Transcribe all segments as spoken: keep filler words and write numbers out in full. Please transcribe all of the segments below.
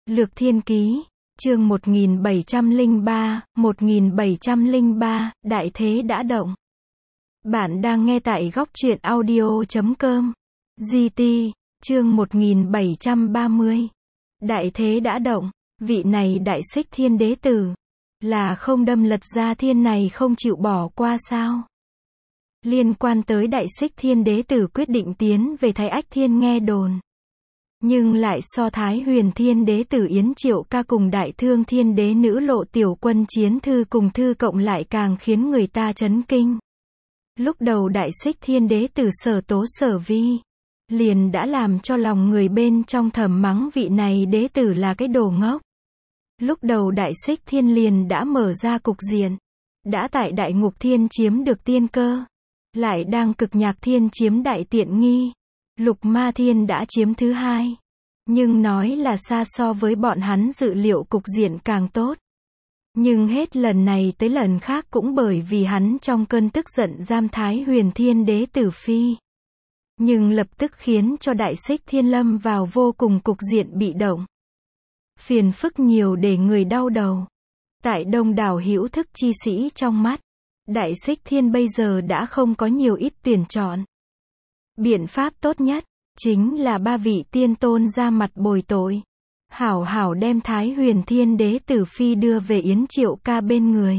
Lược Thiên Ký, chương một nghìn bảy trăm lẻ ba, một nghìn bảy trăm lẻ ba, Đại Thế đã động. Bạn đang nghe tại góc truyện audio chấm com. giê tê, chương một nghìn bảy trăm ba mươi. Đại Thế đã động, vị này Đại Xích Thiên Đế Tử, là không đâm lật ra thiên này không chịu bỏ qua sao? Liên quan tới Đại Xích Thiên Đế Tử quyết định tiến về Thái Ách Thiên nghe đồn. Nhưng lại so Thái Huyền Thiên Đế Tử Yến Triệu Ca cùng Đại Thương Thiên Đế Nữ Lộ Tiểu Quân chiến thư cùng thư cộng lại càng khiến người ta chấn kinh. Lúc đầu Đại Xích Thiên Đế Tử Sở Tố Sở Vi liền đã làm cho lòng người bên trong thầm mắng vị này đế tử là cái đồ ngốc. Lúc đầu Đại Xích Thiên liền đã mở ra cục diện, đã tại Đại Ngục Thiên chiếm được tiên cơ, lại đang Cực Nhạc Thiên chiếm đại tiện nghi, Lục Ma Thiên đã chiếm thứ hai. Nhưng nói là xa so với bọn hắn dự liệu cục diện càng tốt. Nhưng hết lần này tới lần khác cũng bởi vì hắn trong cơn tức giận giam Thái Huyền Thiên Đế Tử Phi. Nhưng lập tức khiến cho Đại Xích Thiên lâm vào vô cùng cục diện bị động. Phiền phức nhiều để người đau đầu. Tại đông đảo hữu thức chi sĩ trong mắt, Đại Xích Thiên bây giờ đã không có nhiều ít tuyển chọn. Biện pháp tốt nhất, chính là ba vị tiên tôn ra mặt bồi tội. Hảo hảo đem Thái Huyền Thiên Đế Tử Phi đưa về Yến Triệu Ca bên người.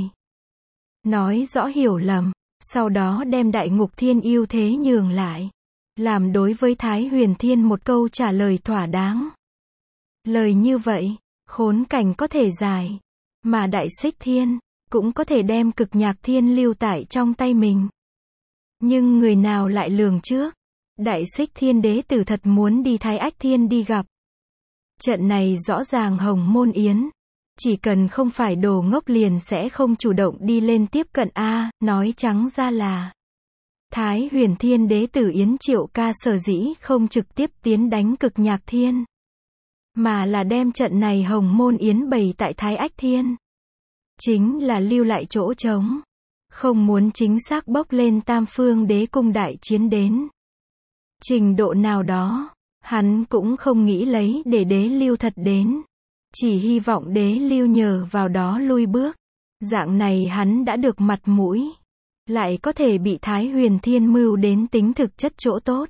Nói rõ hiểu lầm, sau đó đem Đại Ngục Thiên ưu thế nhường lại. Làm đối với Thái Huyền Thiên một câu trả lời thỏa đáng. Lời như vậy, khốn cảnh có thể giải. Mà Đại Xích Thiên, cũng có thể đem Cực Nhạc Thiên lưu tại trong tay mình. Nhưng người nào lại lường trước? Đại Xích Thiên Đế Tử thật muốn đi Thái Ách Thiên đi gặp. Trận này rõ ràng Hồng Môn Yến. Chỉ cần không phải đồ ngốc liền sẽ không chủ động đi lên tiếp cận A, nói trắng ra là Thái Huyền Thiên Đế Tử Yến Triệu Ca sở dĩ không trực tiếp tiến đánh Cực Nhạc Thiên, mà là đem trận này Hồng Môn Yến bày tại Thái Ách Thiên. Chính là lưu lại chỗ trống. Không muốn chính xác bốc lên Tam Phương Đế Cung đại chiến đến trình độ nào đó, hắn cũng không nghĩ lấy để Đế Lưu thật đến. Chỉ hy vọng Đế Lưu nhờ vào đó lui bước. Dạng này hắn đã được mặt mũi. Lại có thể bị Thái Huyền Thiên mưu đến tính thực chất chỗ tốt.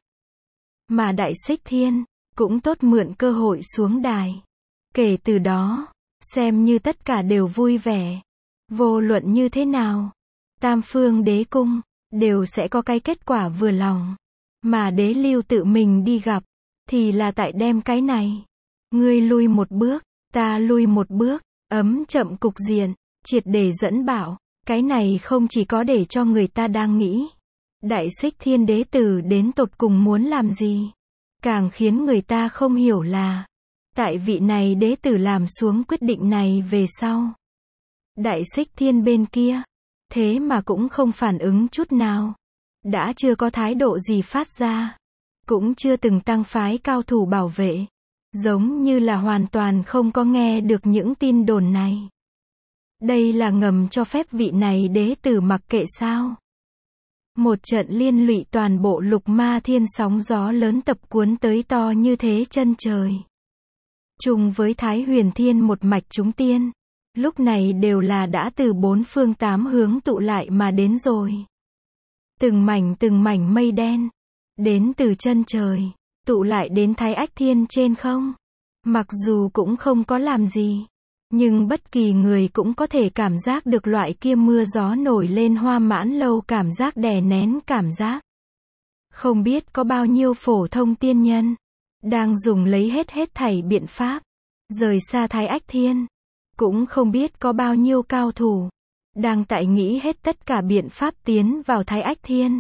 Mà Đại Xích Thiên, cũng tốt mượn cơ hội xuống đài. Kể từ đó, xem như tất cả đều vui vẻ. Vô luận như thế nào, Tam Phương Đế Cung, đều sẽ có cái kết quả vừa lòng. Mà Đế Lưu tự mình đi gặp, thì là tại đem cái này. Ngươi lui một bước, ta lui một bước, ấm chậm cục diện, triệt để dẫn bảo. Cái này không chỉ có để cho người ta đang nghĩ. Đại Xích Thiên Đế Tử đến tột cùng muốn làm gì? Càng khiến người ta không hiểu là, tại vị này đế tử làm xuống quyết định này về sau. Đại Xích Thiên bên kia, thế mà cũng không phản ứng chút nào. Đã chưa có thái độ gì phát ra. Cũng chưa từng tăng phái cao thủ bảo vệ. Giống như là hoàn toàn không có nghe được những tin đồn này. Đây là ngầm cho phép vị này đế tử mặc kệ sao? Một trận liên lụy toàn bộ Lục Ma Thiên sóng gió lớn tập cuốn tới to như thế chân trời. Chung với Thái Huyền Thiên một mạch chúng tiên. Lúc này đều là đã từ bốn phương tám hướng tụ lại mà đến rồi. Từng mảnh từng mảnh mây đen. Đến từ chân trời. Tụ lại đến Thái Ách Thiên trên không. Mặc dù cũng không có làm gì. Nhưng bất kỳ người cũng có thể cảm giác được loại kia mưa gió nổi lên Hoa Mãn Lâu cảm giác đè nén cảm giác. Không biết có bao nhiêu phổ thông tiên nhân đang dùng lấy hết hết thảy biện pháp rời xa Thái Ách Thiên. Cũng không biết có bao nhiêu cao thủ đang tại nghĩ hết tất cả biện pháp tiến vào Thái Ách Thiên.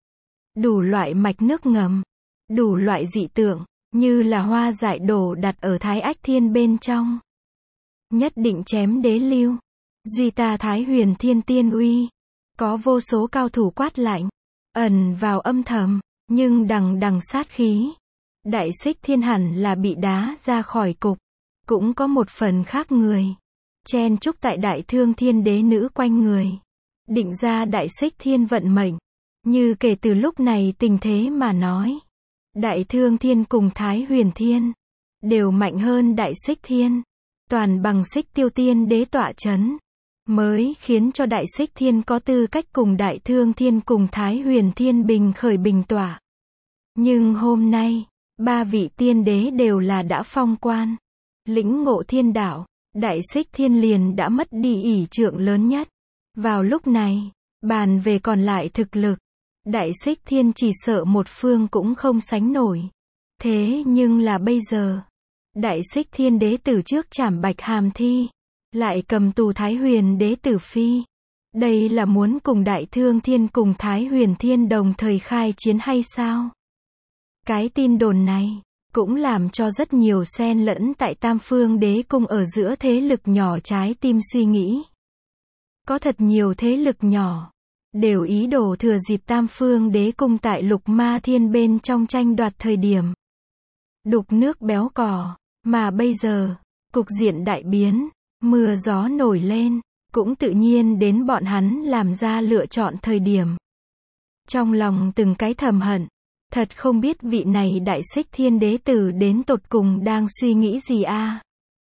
Đủ loại mạch nước ngầm, đủ loại dị tượng, như là hoa dại đổ đặt ở Thái Ách Thiên bên trong. Nhất định chém Đế Lưu. Duy ta Thái Huyền Thiên tiên uy. Có vô số cao thủ quát lạnh. Ẩn vào âm thầm. Nhưng đằng đằng sát khí. Đại Xích Thiên hẳn là bị đá ra khỏi cục. Cũng có một phần khác người. Chen chúc tại Đại Thương Thiên Đế Nữ quanh người. Định ra Đại Xích Thiên vận mệnh. Như kể từ lúc này tình thế mà nói. Đại Thương Thiên cùng Thái Huyền Thiên đều mạnh hơn Đại Xích Thiên. Toàn bằng Xích Tiêu Tiên Đế tọa chấn, mới khiến cho Đại Xích Thiên có tư cách cùng Đại Thương Thiên cùng Thái Huyền Thiên bình khởi bình tọa. Nhưng hôm nay, ba vị tiên đế đều là đã phong quan, lĩnh ngộ thiên đạo, Đại Xích Thiên liền đã mất đi ỷ trượng lớn nhất. Vào lúc này, bàn về còn lại thực lực, Đại Xích Thiên chỉ sợ một phương cũng không sánh nổi. Thế nhưng là bây giờ, Đại Xích Thiên đế tử trước trảm Bạch Hàm Thi, lại cầm tù Thái Huyền đế tử phi. Đây là muốn cùng Đại Thương Thiên cùng Thái Huyền Thiên đồng thời khai chiến hay sao? Cái tin đồn này cũng làm cho rất nhiều xen lẫn tại Tam Phương Đế Cung ở giữa thế lực nhỏ trái tim suy nghĩ. Có thật nhiều thế lực nhỏ đều ý đồ thừa dịp Tam Phương Đế Cung tại Lục Ma Thiên bên trong tranh đoạt thời điểm đục nước béo cò, mà bây giờ cục diện đại biến, mưa gió nổi lên, cũng tự nhiên đến bọn hắn làm ra lựa chọn thời điểm. Trong lòng từng cái thầm hận, thật không biết vị này Đại Xích Thiên đế tử đến tột cùng đang suy nghĩ gì a.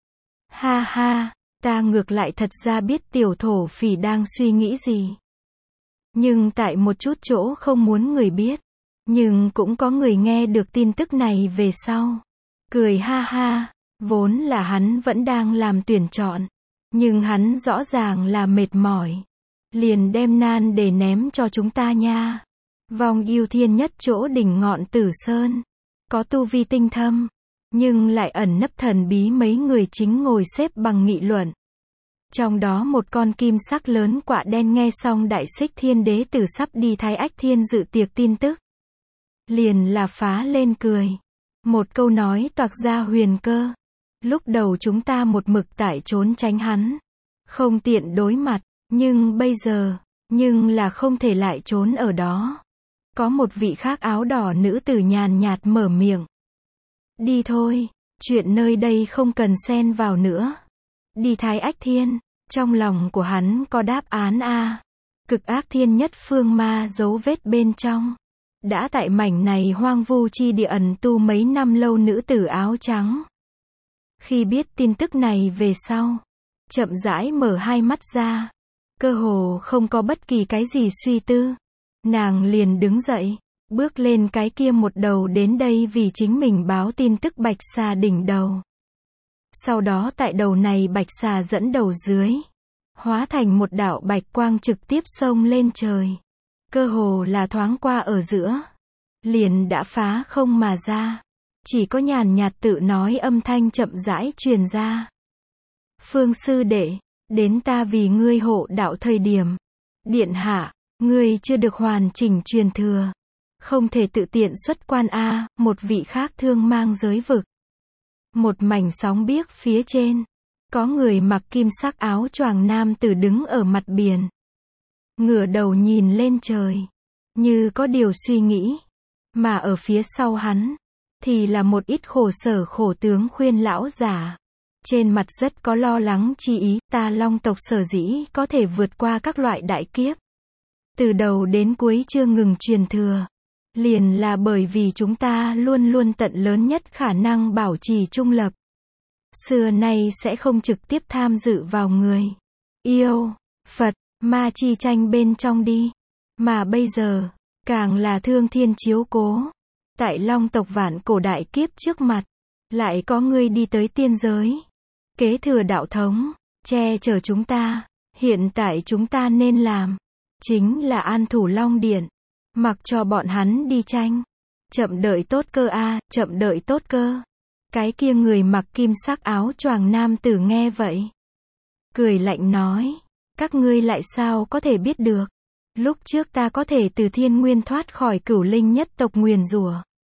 Ha ha, ta ngược lại thật ra biết tiểu thổ phỉ đang suy nghĩ gì. Nhưng tại một chút chỗ không muốn người biết, nhưng cũng có người nghe được tin tức này về sau. Cười ha ha, vốn là hắn vẫn đang làm tuyển chọn, nhưng hắn rõ ràng là mệt mỏi. Liền đem nan để ném cho chúng ta nha. Vong Yêu Thiên nhất chỗ đỉnh ngọn Tử Sơn, có tu vi tinh thâm, nhưng lại ẩn nấp thần bí mấy người chính ngồi xếp bằng nghị luận. Trong đó một con kim sắc lớn quạ đen nghe xong Đại Xích Thiên đế tử sắp đi Thái Ách Thiên dự tiệc tin tức, liền là phá lên cười. Một câu nói toạc ra huyền cơ. Lúc đầu chúng ta một mực tại trốn tránh hắn, không tiện đối mặt, nhưng bây giờ, nhưng là không thể lại trốn ở đó. Có một vị khác áo đỏ nữ tử nhàn nhạt mở miệng. Đi thôi, chuyện nơi đây không cần xen vào nữa. Đi Thái Ách Thiên, trong lòng của hắn có đáp án a. Cực Ác Thiên nhất phương ma dấu vết bên trong. Đã tại mảnh này hoang vu chi địa ẩn tu mấy năm lâu nữ tử áo trắng. Khi biết tin tức này về sau, chậm rãi mở hai mắt ra, cơ hồ không có bất kỳ cái gì suy tư. Nàng liền đứng dậy, bước lên cái kia một đầu đến đây vì chính mình báo tin tức bạch xà đỉnh đầu. Sau đó tại đầu này bạch xà dẫn đầu dưới, hóa thành một đạo bạch quang trực tiếp xông lên trời. Cơ hồ là thoáng qua ở giữa, liền đã phá không mà ra. Chỉ có nhàn nhạt tự nói âm thanh chậm rãi truyền ra. Phương sư đệ, đến ta vì ngươi hộ đạo thời điểm. Điện hạ, ngươi chưa được hoàn chỉnh truyền thừa. Không thể tự tiện xuất quan a. Một vị khác thương mang giới vực. Một mảnh sóng biếc phía trên. Có người mặc kim sắc áo choàng nam tử đứng ở mặt biển. Ngửa đầu nhìn lên trời. Như có điều suy nghĩ. Mà ở phía sau hắn thì là một ít khổ sở khổ tướng khuyên lão giả. Trên mặt rất có lo lắng chi ý, ta Long tộc sở dĩ có thể vượt qua các loại đại kiếp. Từ đầu đến cuối chưa ngừng truyền thừa. Liền là bởi vì chúng ta luôn luôn tận lớn nhất khả năng bảo trì trung lập. Xưa nay sẽ không trực tiếp tham dự vào người, yêu, Phật, ma chi tranh bên trong đi. Mà bây giờ, càng là thương thiên chiếu cố. Tại Long tộc vạn cổ đại kiếp trước mặt, lại có ngươi đi tới tiên giới. Kế thừa đạo thống, che chở chúng ta. Hiện tại chúng ta nên làm, chính là an thủ Long Điện. Mặc cho bọn hắn đi tranh. Chậm đợi tốt cơ a, chậm đợi tốt cơ. Cái kia người mặc kim sắc áo choàng nam tử nghe vậy. Cười lạnh nói, các ngươi lại sao có thể biết được. Lúc trước ta có thể từ thiên nguyên thoát khỏi cửu linh nhất tộc nguyền rủa.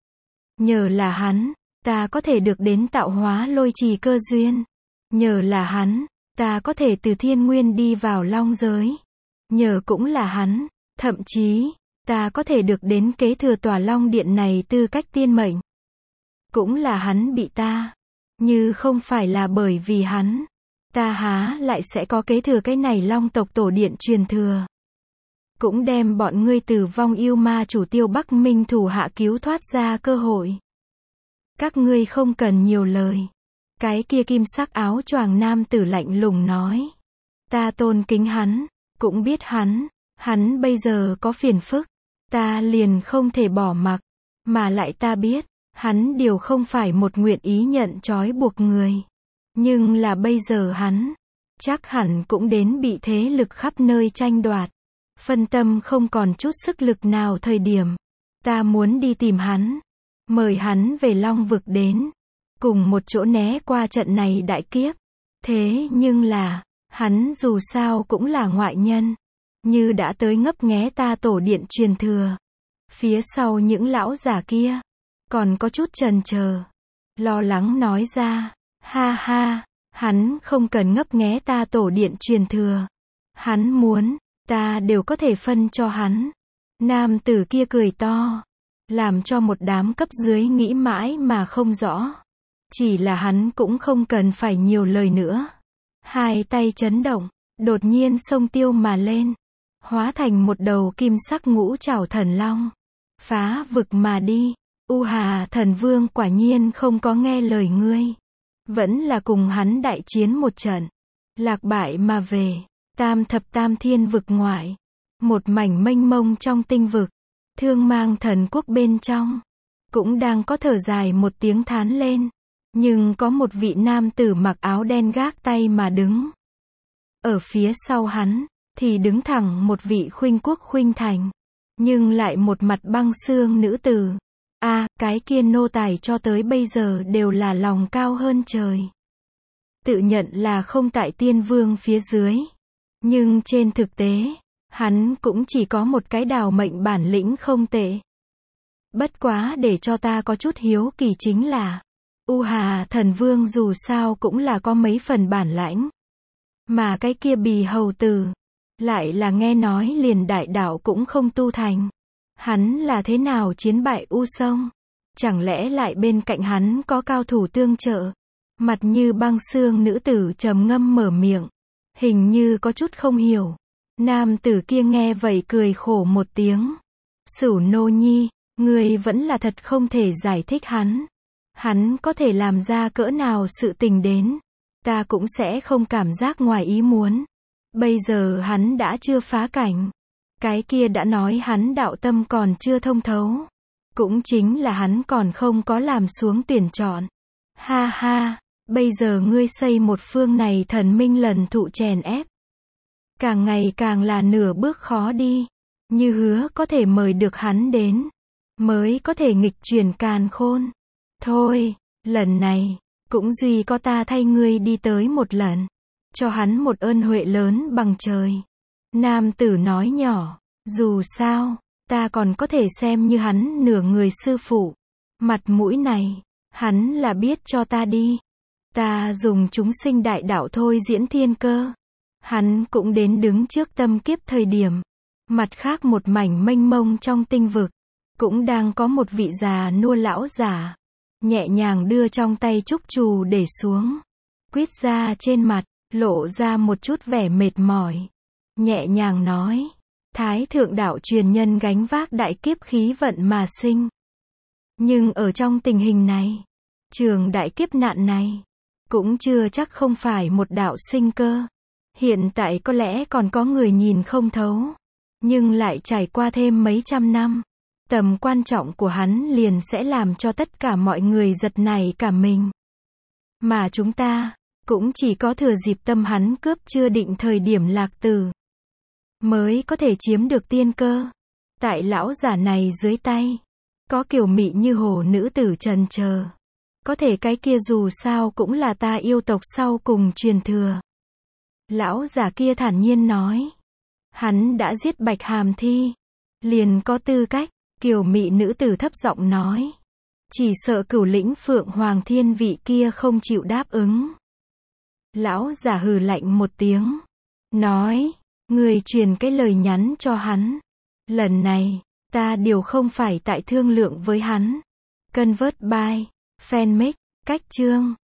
Nhờ là hắn, ta có thể được đến tạo hóa lôi trì cơ duyên. Nhờ là hắn, ta có thể từ thiên nguyên đi vào long giới. Nhờ cũng là hắn, thậm chí, ta có thể được đến kế thừa tòa long điện này tư cách tiên mệnh. Cũng là hắn bị ta. Như không phải là bởi vì hắn, ta há lại sẽ có kế thừa cái này long tộc tổ điện truyền thừa. Cũng đem bọn ngươi từ vong yêu ma chủ Tiêu Bắc Minh thủ hạ cứu thoát ra cơ hội. Các ngươi không cần nhiều lời. Cái kia kim sắc áo choàng nam tử lạnh lùng nói. Ta tôn kính hắn, cũng biết hắn, hắn bây giờ có phiền phức, ta liền không thể bỏ mặc, mà lại ta biết, hắn điều không phải một nguyện ý nhận trói buộc người. Nhưng là bây giờ hắn, chắc hẳn cũng đến bị thế lực khắp nơi tranh đoạt. Phân tâm không còn chút sức lực nào thời điểm. Ta muốn đi tìm hắn, mời hắn về Long vực đến, cùng một chỗ né qua trận này đại kiếp. Thế nhưng là, hắn dù sao cũng là ngoại nhân, như đã tới ngấp nghé ta tổ điện truyền thừa. Phía sau những lão giả kia, còn có chút chần chờ, lo lắng nói ra, ha ha, hắn không cần ngấp nghé ta tổ điện truyền thừa. Hắn muốn, ta đều có thể phân cho hắn. Nam tử kia cười to, làm cho một đám cấp dưới nghĩ mãi mà không rõ. Chỉ là hắn cũng không cần phải nhiều lời nữa. Hai tay chấn động, đột nhiên xông tiêu mà lên, hóa thành một đầu kim sắc ngũ trảo thần long, phá vực mà đi. U Hà thần vương quả nhiên không có nghe lời ngươi, vẫn là cùng hắn đại chiến một trận, lạc bại mà về. Tam thập tam thiên vực ngoại, một mảnh mênh mông trong tinh vực, Thương Mang thần quốc bên trong, cũng đang có thở dài một tiếng thán lên. Nhưng có một vị nam tử mặc áo đen gác tay mà đứng. Ở phía sau hắn, thì đứng thẳng một vị khuynh quốc khuynh thành, nhưng lại một mặt băng xương nữ tử. A, à, cái kia nô tài cho tới bây giờ đều là lòng cao hơn trời. Tự nhận là không tại tiên vương phía dưới. Nhưng trên thực tế, hắn cũng chỉ có một cái đào mệnh bản lĩnh không tệ. Bất quá để cho ta có chút hiếu kỳ chính là, U Hà thần vương dù sao cũng là có mấy phần bản lãnh. Mà cái kia bì hầu tử, lại là nghe nói liền đại đạo cũng không tu thành. Hắn là thế nào chiến bại U Sông? Chẳng lẽ lại bên cạnh hắn có cao thủ tương trợ? Mặt như băng xương nữ tử trầm ngâm mở miệng, hình như có chút không hiểu. Nam tử kia nghe vậy cười khổ một tiếng. Sửu nô nhi, ngươi vẫn là thật không thể giải thích hắn. Hắn có thể làm ra cỡ nào sự tình đến, ta cũng sẽ không cảm giác ngoài ý muốn. Bây giờ hắn đã chưa phá cảnh. Cái kia đã nói hắn đạo tâm còn chưa thông thấu. Cũng chính là hắn còn không có làm xuống tuyển chọn. Ha ha, bây giờ ngươi xây một phương này thần minh lần thụ chèn ép. Càng ngày càng là nửa bước khó đi. Như hứa có thể mời được hắn đến, mới có thể nghịch chuyển càn khôn. Thôi, lần này, cũng duy có ta thay ngươi đi tới một lần. Cho hắn một ơn huệ lớn bằng trời. Nam tử nói nhỏ, dù sao, ta còn có thể xem như hắn nửa người sư phụ. Mặt mũi này, hắn là biết cho ta đi. Ta dùng chúng sinh đại đạo thôi diễn thiên cơ. Hắn cũng đến đứng trước tâm kiếp thời điểm. Mặt khác một mảnh mênh mông trong tinh vực, cũng đang có một vị già nua lão giả, nhẹ nhàng đưa trong tay trúc trù để xuống. Quýt ra trên mặt, lộ ra một chút vẻ mệt mỏi. Nhẹ nhàng nói, Thái thượng đạo truyền nhân gánh vác đại kiếp khí vận mà sinh. Nhưng ở trong tình hình này, trường đại kiếp nạn này, cũng chưa chắc không phải một đạo sinh cơ. Hiện tại có lẽ còn có người nhìn không thấu. Nhưng lại trải qua thêm mấy trăm năm, tầm quan trọng của hắn liền sẽ làm cho tất cả mọi người giật nảy cả mình. Mà chúng ta, cũng chỉ có thừa dịp tâm hắn cướp chưa định thời điểm lạc tử, mới có thể chiếm được tiên cơ. Tại lão giả này dưới tay, có kiều mị như hồ nữ tử trần chờ. Có thể cái kia dù sao cũng là ta yêu tộc sau cùng truyền thừa. Lão giả kia thản nhiên nói. Hắn đã giết Bạch Hàm Thi, liền có tư cách. Kiều mị nữ tử thấp giọng nói. Chỉ sợ cửu lĩnh Phượng Hoàng Thiên vị kia không chịu đáp ứng. Lão giả hừ lạnh một tiếng, nói, người truyền cái lời nhắn cho hắn. Lần này, ta điều không phải tại thương lượng với hắn. Convert by, fanmake, cách chương.